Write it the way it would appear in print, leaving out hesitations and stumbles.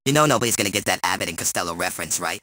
You know nobody's gonna get that Abbott and Costello reference, right?